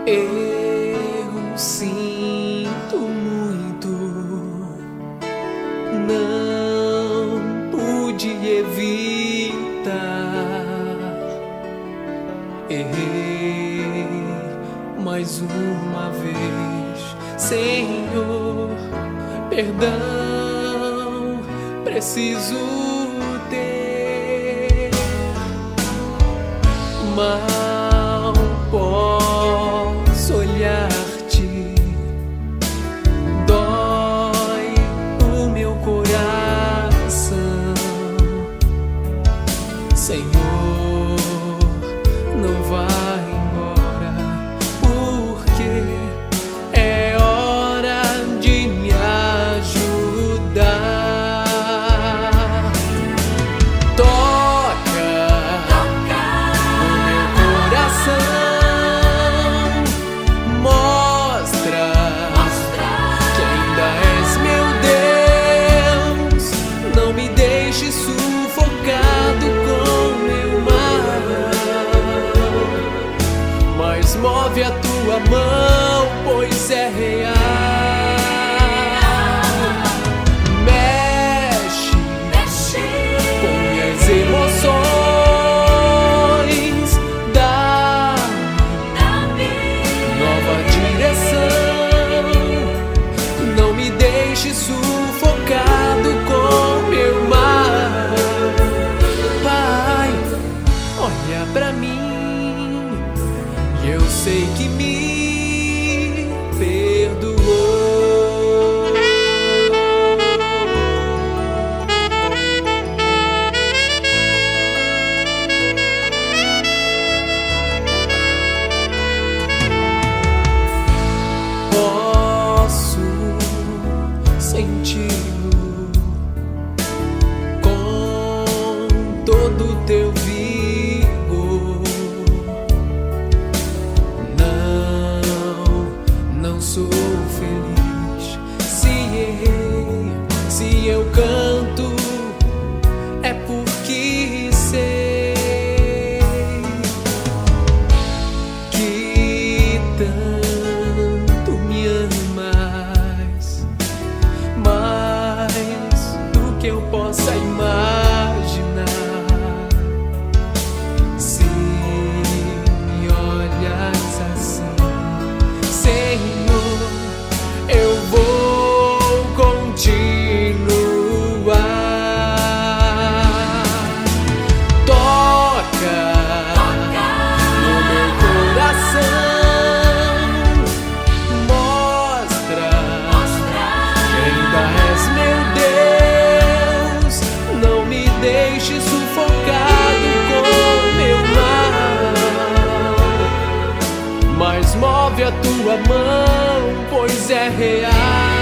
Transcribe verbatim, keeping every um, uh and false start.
Eu sinto muito, não pude evitar. Errei mais uma vez, Senhor, perdão, preciso ter. Mal posso olhar-te, dói o meu coração, Senhor, não vá embora, porque é hora de me ajudar. Toca, toca o meu coração, mostra, mostra que ainda és meu Deus. Não me deixe sufocado com meu mal, mas move a tua mão, pois é real. Mexe, mexe com minhas emoções, dá-me nova direção. Não me deixe sufocado com meu mal. Pai, olha pra mim, eu sei que me perdoou. Posso senti-lo com todo o teu vigor. Não, não sou feliz se errei, se eu canto é porque sei que tanto me amas, mais do que eu possa imaginar. Se me olhas assim, Senhor, eu vou continuar. Toca, toca no meu coração, mostra, mostra que ainda és meu Deus. Não me deixe sufocado com meu mal, mas move a tua mão, pois é real.